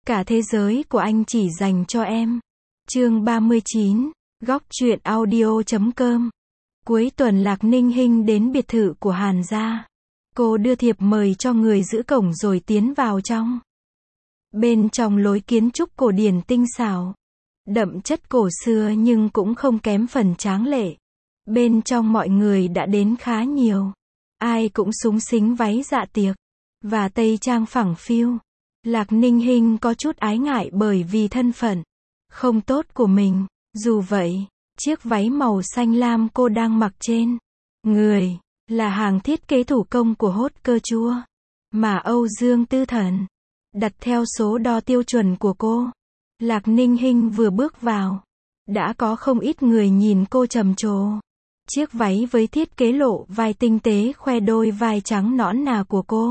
Cả thế giới của anh chỉ dành cho em. Chương 39, Góc truyện audio.com. Cuối tuần Lạc Ninh Hinh đến biệt thự của Hàn gia. Cô đưa thiệp mời cho người giữ cổng rồi tiến vào trong. Bên trong lối kiến trúc cổ điển tinh xảo, đậm chất cổ xưa nhưng cũng không kém phần tráng lệ. Bên trong mọi người đã đến khá nhiều. Ai cũng xúng xính váy dạ tiệc và tây trang phẳng phiu. Lạc Ninh Hinh có chút ái ngại bởi vì thân phận không tốt của mình. Dù vậy, chiếc váy màu xanh lam cô đang mặc trên người là hàng thiết kế thủ công của hốt cơ chua mà Âu Dương Tư Thần đặt theo số đo tiêu chuẩn của cô. Lạc Ninh Hinh vừa bước vào, đã có không ít người nhìn cô trầm trồ. Chiếc váy với thiết kế lộ vai tinh tế khoe đôi vai trắng nõn nà của cô.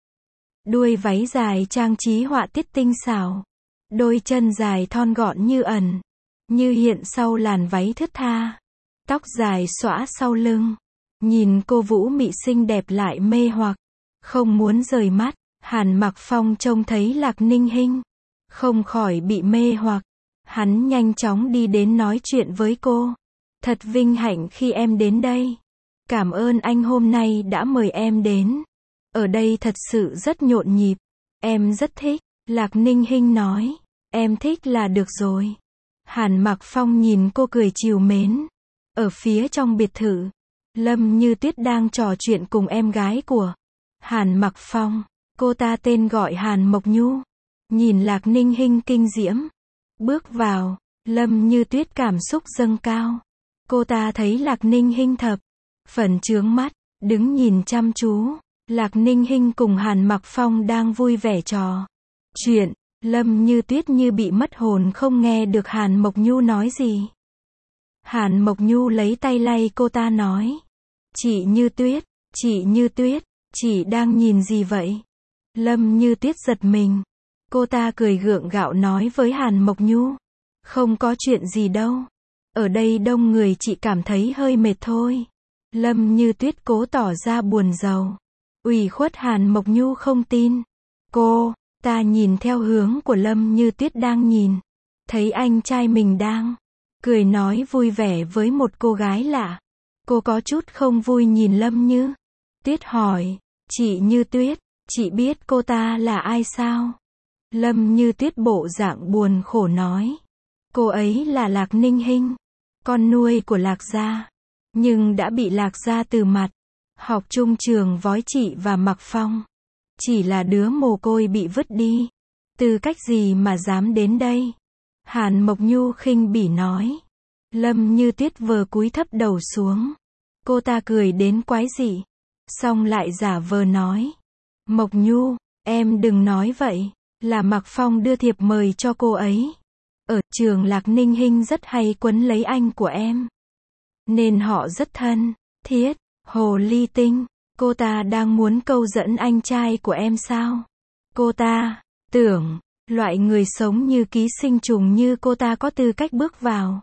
Đuôi váy dài trang trí họa tiết tinh xảo. Đôi chân dài thon gọn như ẩn, như hiện sau làn váy thướt tha. Tóc dài xõa sau lưng. Nhìn cô vũ mị xinh đẹp lại mê hoặc. Không muốn rời mắt. Hàn Mặc Phong trông thấy Lạc Ninh Hinh, không khỏi bị mê hoặc. Hắn nhanh chóng đi đến nói chuyện với cô. Thật vinh hạnh khi em đến đây. Cảm ơn anh hôm nay đã mời em đến. Ở đây thật sự rất nhộn nhịp. Em rất thích. Lạc Ninh Hinh nói. Em thích là được rồi. Hàn Mặc Phong nhìn cô cười trìu mến. Ở phía trong biệt thự, Lâm Như Tuyết đang trò chuyện cùng em gái của Hàn Mặc Phong. Cô ta tên gọi Hàn Mộc Nhu. Nhìn Lạc Ninh Hinh kinh diễm bước vào, Lâm Như Tuyết cảm xúc dâng cao. Cô ta thấy Lạc Ninh Hinh thập phần chướng mắt, đứng nhìn chăm chú. Lạc Ninh Hinh cùng Hàn Mặc Phong đang vui vẻ trò chuyện. Lâm Như Tuyết như bị mất hồn không nghe được Hàn Mộc Nhu nói gì. Hàn Mộc Nhu lấy tay lay cô ta nói. Chị Như Tuyết, chị đang nhìn gì vậy? Lâm Như Tuyết giật mình. Cô ta cười gượng gạo nói với Hàn Mộc Nhu. Không có chuyện gì đâu. Ở đây đông người chị cảm thấy hơi mệt thôi. Lâm Như Tuyết cố tỏ ra buồn rầu. Ủy khuất Hàn Mộc Nhu không tin. Ta nhìn theo hướng của Lâm Như Tuyết đang nhìn. Thấy anh trai mình đang cười nói vui vẻ với một cô gái lạ. Cô có chút không vui nhìn Lâm Như Tuyết hỏi. Chị Như Tuyết, chị biết cô ta là ai sao? Lâm Như Tuyết bộ dạng buồn khổ nói. Cô ấy là Lạc Ninh Hinh, con nuôi của Lạc gia. Nhưng đã bị Lạc gia từ mặt. Học chung trường với chị và Mặc Phong. Chỉ là đứa mồ côi bị vứt đi. Tư cách gì mà dám đến đây? Hàn Mộc Nhu khinh bỉ nói. Lâm Như Tuyết vờ cúi thấp đầu xuống. Cô ta cười đến quái dị. Xong lại giả vờ nói. Mộc Nhu, em đừng nói vậy. Là Mặc Phong đưa thiệp mời cho cô ấy. Ở trường Lạc Ninh Hinh rất hay quấn lấy anh của em. Nên họ rất thân thiết. Hồ ly tinh. Cô ta đang muốn câu dẫn anh trai của em sao? Cô ta tưởng loại người sống như ký sinh trùng như cô ta có tư cách bước vào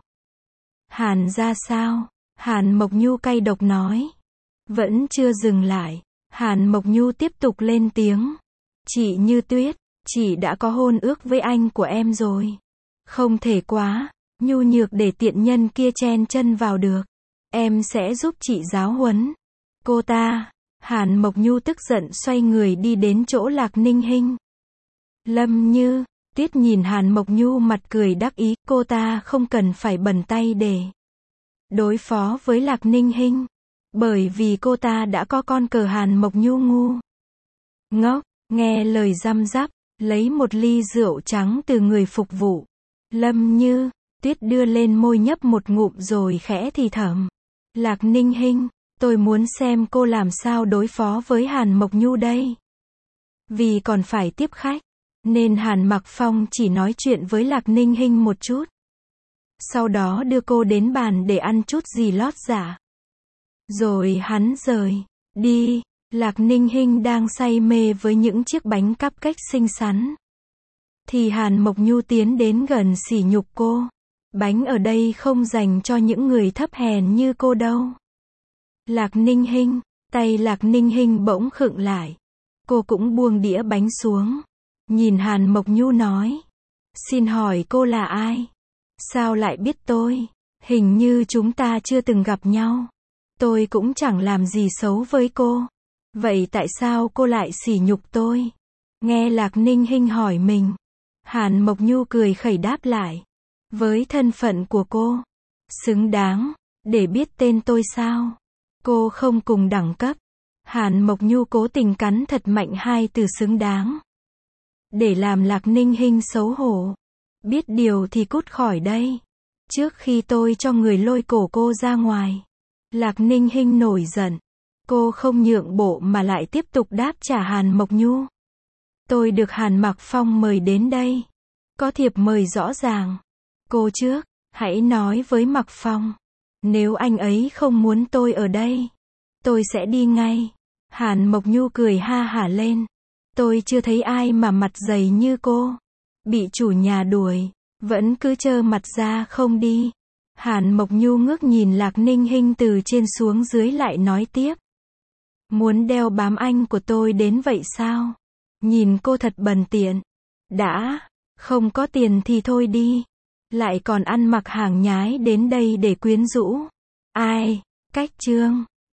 Hàn gia sao? Hàn Mộc Nhu cay độc nói. Vẫn chưa dừng lại, Hàn Mộc Nhu tiếp tục lên tiếng. Chị Như Tuyết, chị đã có hôn ước với anh của em rồi. Không thể quá nhu nhược để tiện nhân kia chen chân vào được. Em sẽ giúp chị giáo huấn cô ta. Hàn Mộc Nhu tức giận xoay người đi đến chỗ Lạc Ninh Hinh. Lâm Như Tuyết nhìn Hàn Mộc Nhu mặt cười đắc ý. Cô ta không cần phải bẩn tay để đối phó với Lạc Ninh Hinh. Bởi vì cô ta đã có con cờ. Hàn Mộc Nhu ngu ngốc, nghe lời răm rắp, lấy một ly rượu trắng từ người phục vụ. Lâm Như Tuyết đưa lên môi nhấp một ngụm rồi khẽ thì thầm. Lạc Ninh Hinh, tôi muốn xem cô làm sao đối phó với Hàn Mộc Nhu đây. Vì còn phải tiếp khách, nên Hàn Mặc Phong chỉ nói chuyện với Lạc Ninh Hinh một chút. Sau đó đưa cô đến bàn để ăn chút gì lót dạ. Rồi hắn rời đi. Lạc Ninh Hinh đang say mê với những chiếc bánh cupcake xinh xắn. Thì Hàn Mộc Nhu tiến đến gần sỉ nhục cô. Bánh ở đây không dành cho những người thấp hèn như cô đâu. Lạc Ninh Hinh, tay Lạc Ninh Hinh bỗng khựng lại. Cô cũng buông đĩa bánh xuống. Nhìn Hàn Mộc Nhu nói. Xin hỏi cô là ai? Sao lại biết tôi? Hình như chúng ta chưa từng gặp nhau. Tôi cũng chẳng làm gì xấu với cô. Vậy tại sao cô lại sỉ nhục tôi? Nghe Lạc Ninh Hinh hỏi mình. Hàn Mộc Nhu cười khẩy đáp lại. Với thân phận của cô, xứng đáng để biết tên tôi sao? Cô không cùng đẳng cấp. Hàn Mộc Nhu cố tình cắn thật mạnh hai từ xứng đáng. Để làm Lạc Ninh Hinh xấu hổ. Biết điều thì cút khỏi đây. Trước khi tôi cho người lôi cổ cô ra ngoài. Lạc Ninh Hinh nổi giận. Cô không nhượng bộ mà lại tiếp tục đáp trả Hàn Mộc Nhu. Tôi được Hàn Mặc Phong mời đến đây. Có thiệp mời rõ ràng. Cô trước, hãy nói với Mặc Phong. Nếu anh ấy không muốn tôi ở đây, tôi sẽ đi ngay. Hàn Mộc Nhu cười ha hả lên. Tôi chưa thấy ai mà mặt dày như cô. Bị chủ nhà đuổi, vẫn cứ trơ mặt ra không đi. Hàn Mộc Nhu ngước nhìn Lạc Ninh Hinh từ trên xuống dưới lại nói tiếp. Muốn đeo bám anh của tôi đến vậy sao? Nhìn cô thật bần tiện. Đã, không có tiền thì thôi đi. Lại còn ăn mặc hàng nhái đến đây để quyến rũ. Ai, cách trương.